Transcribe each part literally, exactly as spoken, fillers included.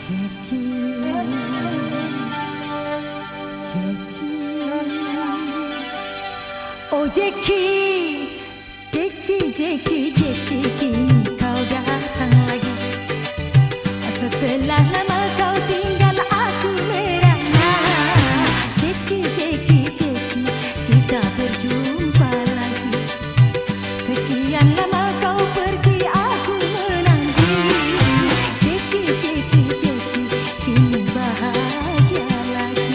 Jackie, Jackie, oh Jackie, Jackie, Jackie, Jackie, kini kau datang lagi. Setelah lama kau tinggal aku merana. Jackie, Jackie, Jackie, kita berjumpa lagi. Sekian lama kau pergi aku menanti. Jackie, Jackie, Jackie, kini bahagia lagi.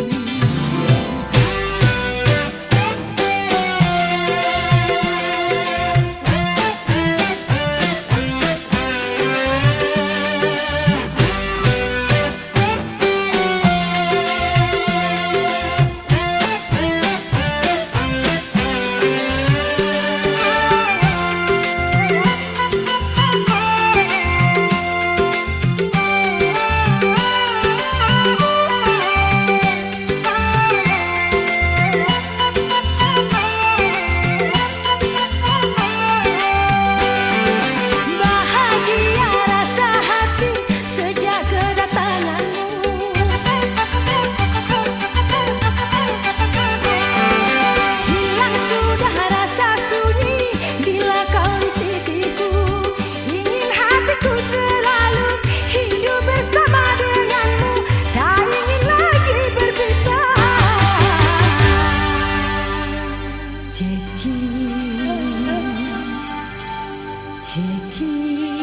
Jackie,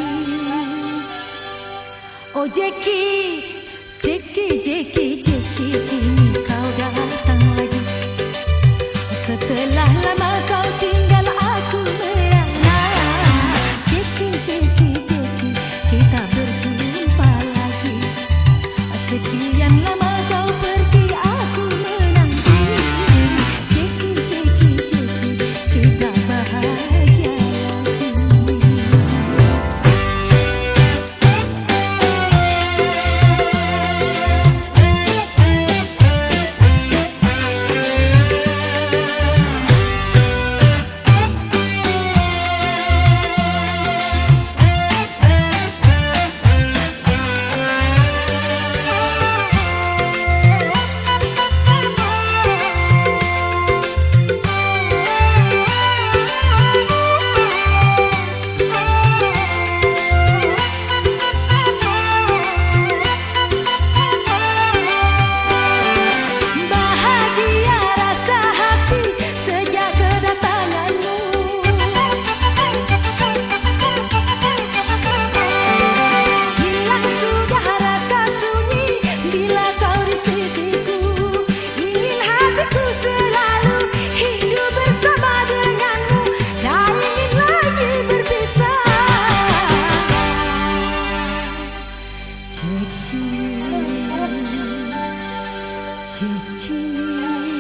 oh Jackie, Jackie, Jackie, Jackie, kini kau datang lagi. Setelah lama kau tinggal aku merana. Jackie, Jackie, Jackie, kita berjumpa lagi. Sekian lama kau pergi aku menanti. Jackie, Jackie, Jackie, kita bahagia.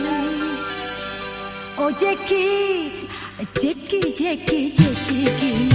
Oh Jackie, Jackie, Jackie, Jackie,